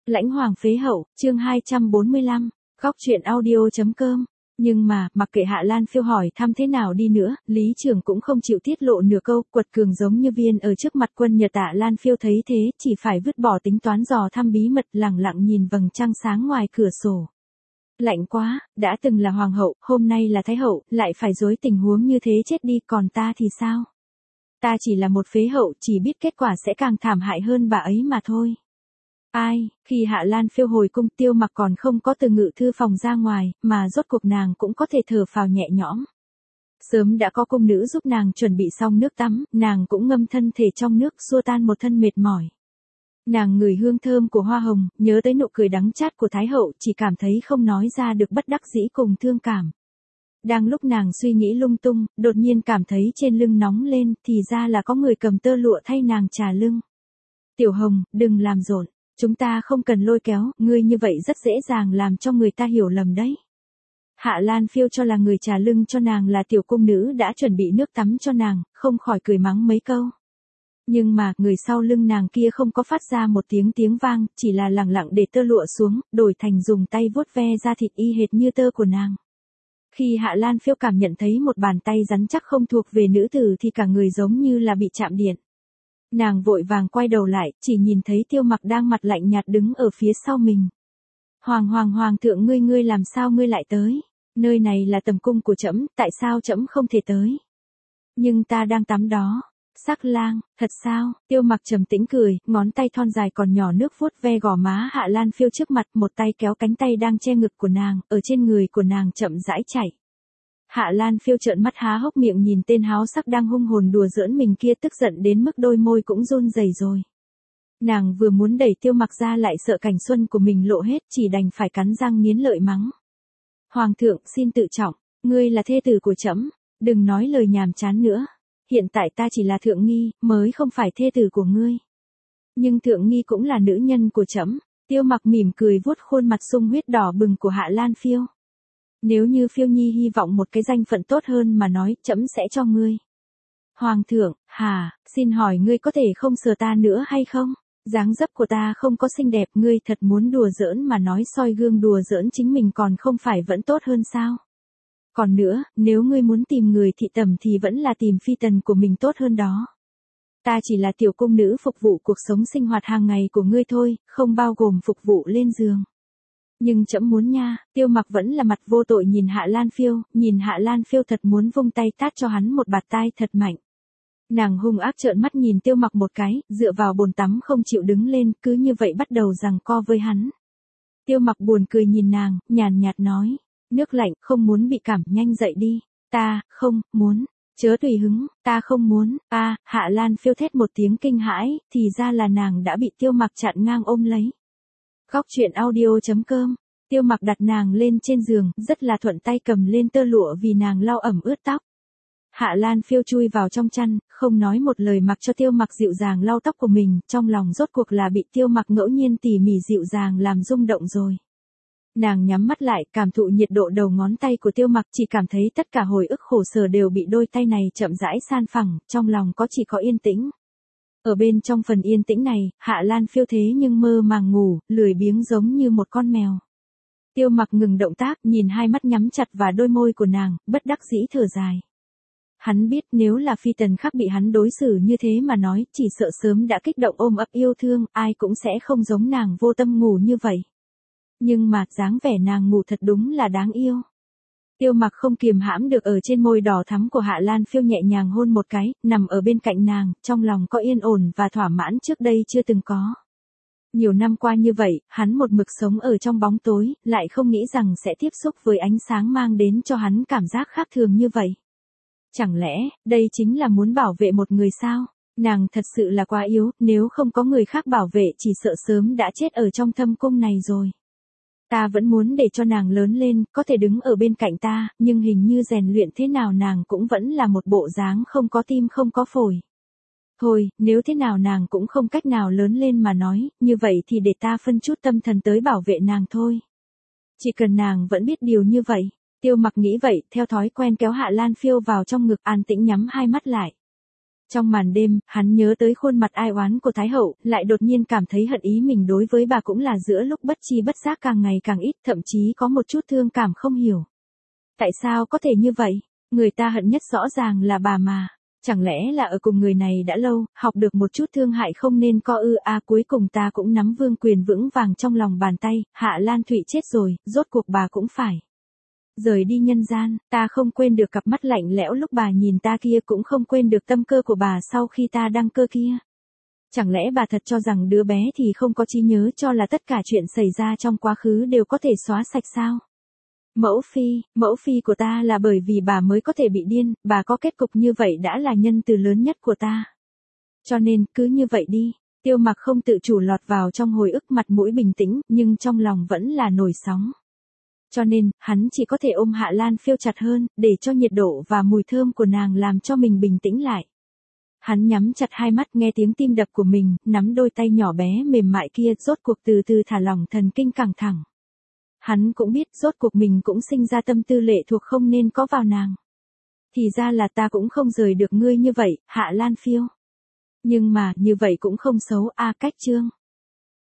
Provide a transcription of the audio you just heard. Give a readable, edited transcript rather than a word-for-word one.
Lãnh hoàng phế hậu, chương 245, góc truyện audio.com. Nhưng mà, mặc kệ Hạ Lan Phiêu hỏi thăm thế nào đi nữa, Lý Trường cũng không chịu tiết lộ nửa câu, quật cường giống như viên ở trước mặt quân Nhật. Hạ Lan Phiêu thấy thế, chỉ phải vứt bỏ tính toán dò thăm bí mật, lẳng lặng nhìn vầng trăng sáng ngoài cửa sổ. Lạnh quá, đã từng là hoàng hậu, hôm nay là thái hậu, lại phải dối tình huống như thế chết đi, còn ta thì sao? Ta chỉ là một phế hậu, chỉ biết kết quả sẽ càng thảm hại hơn bà ấy mà thôi. Ai, khi Hạ Lan Phiêu hồi cung, Tiêu Mặc còn không có từ ngự thư phòng ra ngoài, mà rốt cuộc nàng cũng có thể thở phào nhẹ nhõm. Sớm đã có cung nữ giúp nàng chuẩn bị xong nước tắm, nàng cũng ngâm thân thể trong nước xua tan một thân mệt mỏi. Nàng ngửi hương thơm của hoa hồng, nhớ tới nụ cười đắng chát của Thái hậu, chỉ cảm thấy không nói ra được bất đắc dĩ cùng thương cảm. Đang lúc nàng suy nghĩ lung tung, đột nhiên cảm thấy trên lưng nóng lên, thì ra là có người cầm tơ lụa thay nàng trà lưng. Tiểu Hồng, đừng làm rộn. Chúng ta không cần lôi kéo, ngươi như vậy rất dễ dàng làm cho người ta hiểu lầm đấy. Hạ Lan Phiêu cho là người trà lưng cho nàng là tiểu cung nữ đã chuẩn bị nước tắm cho nàng, không khỏi cười mắng mấy câu. Nhưng mà, người sau lưng nàng kia không có phát ra một tiếng vang, chỉ là lẳng lặng để tơ lụa xuống, đổi thành dùng tay vuốt ve da thịt y hệt như tơ của nàng. Khi Hạ Lan Phiêu cảm nhận thấy một bàn tay rắn chắc không thuộc về nữ tử thì cả người giống như là bị chạm điện. Nàng vội vàng quay đầu lại, chỉ nhìn thấy Tiêu Mặc đang mặt lạnh nhạt đứng ở phía sau mình. Hoàng thượng, ngươi làm sao ngươi lại tới? Nơi này là tầm cung của trẫm, tại sao trẫm không thể tới? Nhưng ta đang tắm đó. Sắc lang, thật sao? Tiêu Mặc trầm tĩnh cười, ngón tay thon dài còn nhỏ nước vuốt ve gò má Hạ Lan Phiêu trước mặt, một tay kéo cánh tay đang che ngực của nàng, ở trên người của nàng chậm rãi chảy. Hạ Lan Phiêu trợn mắt há hốc miệng nhìn tên háo sắc đang hung hồn đùa giỡn mình kia, tức giận đến mức đôi môi cũng run rẩy rồi. Nàng vừa muốn đẩy Tiêu Mặc ra lại sợ cảnh xuân của mình lộ hết, chỉ đành phải cắn răng nghiến lợi mắng. Hoàng thượng, xin tự trọng, ngươi là thê tử của trẫm, đừng nói lời nhàm chán nữa. Hiện tại ta chỉ là thượng nghi, mới không phải thê tử của ngươi. Nhưng thượng nghi cũng là nữ nhân của trẫm. Tiêu Mặc mỉm cười vuốt khuôn mặt sung huyết đỏ bừng của Hạ Lan Phiêu. Nếu như Phiêu Nhi hy vọng một cái danh phận tốt hơn mà nói, trẫm sẽ cho ngươi. Hoàng thượng, xin hỏi ngươi có thể không sờ ta nữa hay không? Dáng dấp của ta không có xinh đẹp, ngươi thật muốn đùa giỡn mà nói soi gương đùa giỡn chính mình còn không phải vẫn tốt hơn sao? Còn nữa, nếu ngươi muốn tìm người thị tẩm thì vẫn là tìm phi tần của mình tốt hơn đó. Ta chỉ là tiểu cung nữ phục vụ cuộc sống sinh hoạt hàng ngày của ngươi thôi, không bao gồm phục vụ lên giường. Nhưng trẫm muốn nha. Tiêu Mặc vẫn là mặt vô tội nhìn Hạ Lan Phiêu, nhìn Hạ Lan Phiêu thật muốn vung tay tát cho hắn một bạt tai thật mạnh. Nàng hung ác trợn mắt nhìn Tiêu Mặc một cái, dựa vào bồn tắm không chịu đứng lên, cứ như vậy bắt đầu giằng co với hắn. Tiêu Mặc buồn cười nhìn nàng, nhàn nhạt nói, nước lạnh, không muốn bị cảm, nhanh dậy đi. Ta, không, muốn. Chớ tùy hứng, ta không muốn. Hạ Lan Phiêu thét một tiếng kinh hãi, thì ra là nàng đã bị Tiêu Mặc chặn ngang ôm lấy. Góc truyện audio.com. Tiêu Mặc đặt nàng lên trên giường, rất là thuận tay cầm lên tơ lụa vì nàng lau ẩm ướt tóc. Hạ Lan Phiêu chui vào trong chăn, không nói một lời mặc cho Tiêu Mặc dịu dàng lau tóc của mình, trong lòng rốt cuộc là bị Tiêu Mặc ngẫu nhiên tỉ mỉ dịu dàng làm rung động rồi. Nàng nhắm mắt lại, cảm thụ nhiệt độ đầu ngón tay của Tiêu Mặc, chỉ cảm thấy tất cả hồi ức khổ sở đều bị đôi tay này chậm rãi san phẳng, trong lòng chỉ có yên tĩnh. Ở bên trong phần yên tĩnh này, Hạ Lan Phiêu thế nhưng mơ màng ngủ, lười biếng giống như một con mèo. Tiêu Mặc ngừng động tác, nhìn hai mắt nhắm chặt và đôi môi của nàng, bất đắc dĩ thở dài. Hắn biết nếu là phi tần khác bị hắn đối xử như thế mà nói, chỉ sợ sớm đã kích động ôm ấp yêu thương, ai cũng sẽ không giống nàng vô tâm ngủ như vậy. Nhưng mà, dáng vẻ nàng ngủ thật đúng là đáng yêu. Tiêu Mặc không kiềm hãm được ở trên môi đỏ thắm của Hạ Lan Phiêu nhẹ nhàng hôn một cái, nằm ở bên cạnh nàng, trong lòng có yên ổn và thỏa mãn trước đây chưa từng có. Nhiều năm qua như vậy, hắn một mực sống ở trong bóng tối, lại không nghĩ rằng sẽ tiếp xúc với ánh sáng mang đến cho hắn cảm giác khác thường như vậy. Chẳng lẽ, đây chính là muốn bảo vệ một người sao? Nàng thật sự là quá yếu, nếu không có người khác bảo vệ chỉ sợ sớm đã chết ở trong thâm cung này rồi. Ta vẫn muốn để cho nàng lớn lên, có thể đứng ở bên cạnh ta, nhưng hình như rèn luyện thế nào nàng cũng vẫn là một bộ dáng không có tim không có phổi. Thôi, nếu thế nào nàng cũng không cách nào lớn lên mà nói, như vậy thì để ta phân chút tâm thần tới bảo vệ nàng thôi. Chỉ cần nàng vẫn biết điều như vậy. Tiêu Mặc nghĩ vậy, theo thói quen kéo Hạ Lan Phiêu vào trong ngực, an tĩnh nhắm hai mắt lại. Trong màn đêm, hắn nhớ tới khuôn mặt ai oán của Thái hậu, lại đột nhiên cảm thấy hận ý mình đối với bà cũng là giữa lúc bất chi bất giác càng ngày càng ít, thậm chí có một chút thương cảm không hiểu. Tại sao có thể như vậy? Người ta hận nhất rõ ràng là bà mà. Chẳng lẽ là ở cùng người này đã lâu, học được một chút thương hại không nên co ư cuối cùng ta cũng nắm vương quyền vững vàng trong lòng bàn tay, Hạ Lan Thụy chết rồi, rốt cuộc bà cũng phải rời đi nhân gian, ta không quên được cặp mắt lạnh lẽo lúc bà nhìn ta kia, cũng không quên được tâm cơ của bà sau khi ta đăng cơ kia. Chẳng lẽ bà thật cho rằng đứa bé thì không có trí nhớ, cho là tất cả chuyện xảy ra trong quá khứ đều có thể xóa sạch sao? Mẫu phi của ta là bởi vì bà mới có thể bị điên, bà có kết cục như vậy đã là nhân từ lớn nhất của ta. Cho nên, cứ như vậy đi. Tiêu Mặc không tự chủ lọt vào trong hồi ức, mặt mũi bình tĩnh, nhưng trong lòng vẫn là nổi sóng. Cho nên, hắn chỉ có thể ôm Hạ Lan Phiêu chặt hơn, để cho nhiệt độ và mùi thơm của nàng làm cho mình bình tĩnh lại. Hắn nhắm chặt hai mắt nghe tiếng tim đập của mình, nắm đôi tay nhỏ bé mềm mại kia, rốt cuộc từ từ thả lỏng thần kinh căng thẳng. Hắn cũng biết rốt cuộc mình cũng sinh ra tâm tư lệ thuộc không nên có vào nàng. Thì ra là ta cũng không rời được ngươi như vậy, Hạ Lan Phiêu. Nhưng mà, như vậy cũng không xấu, cách chương.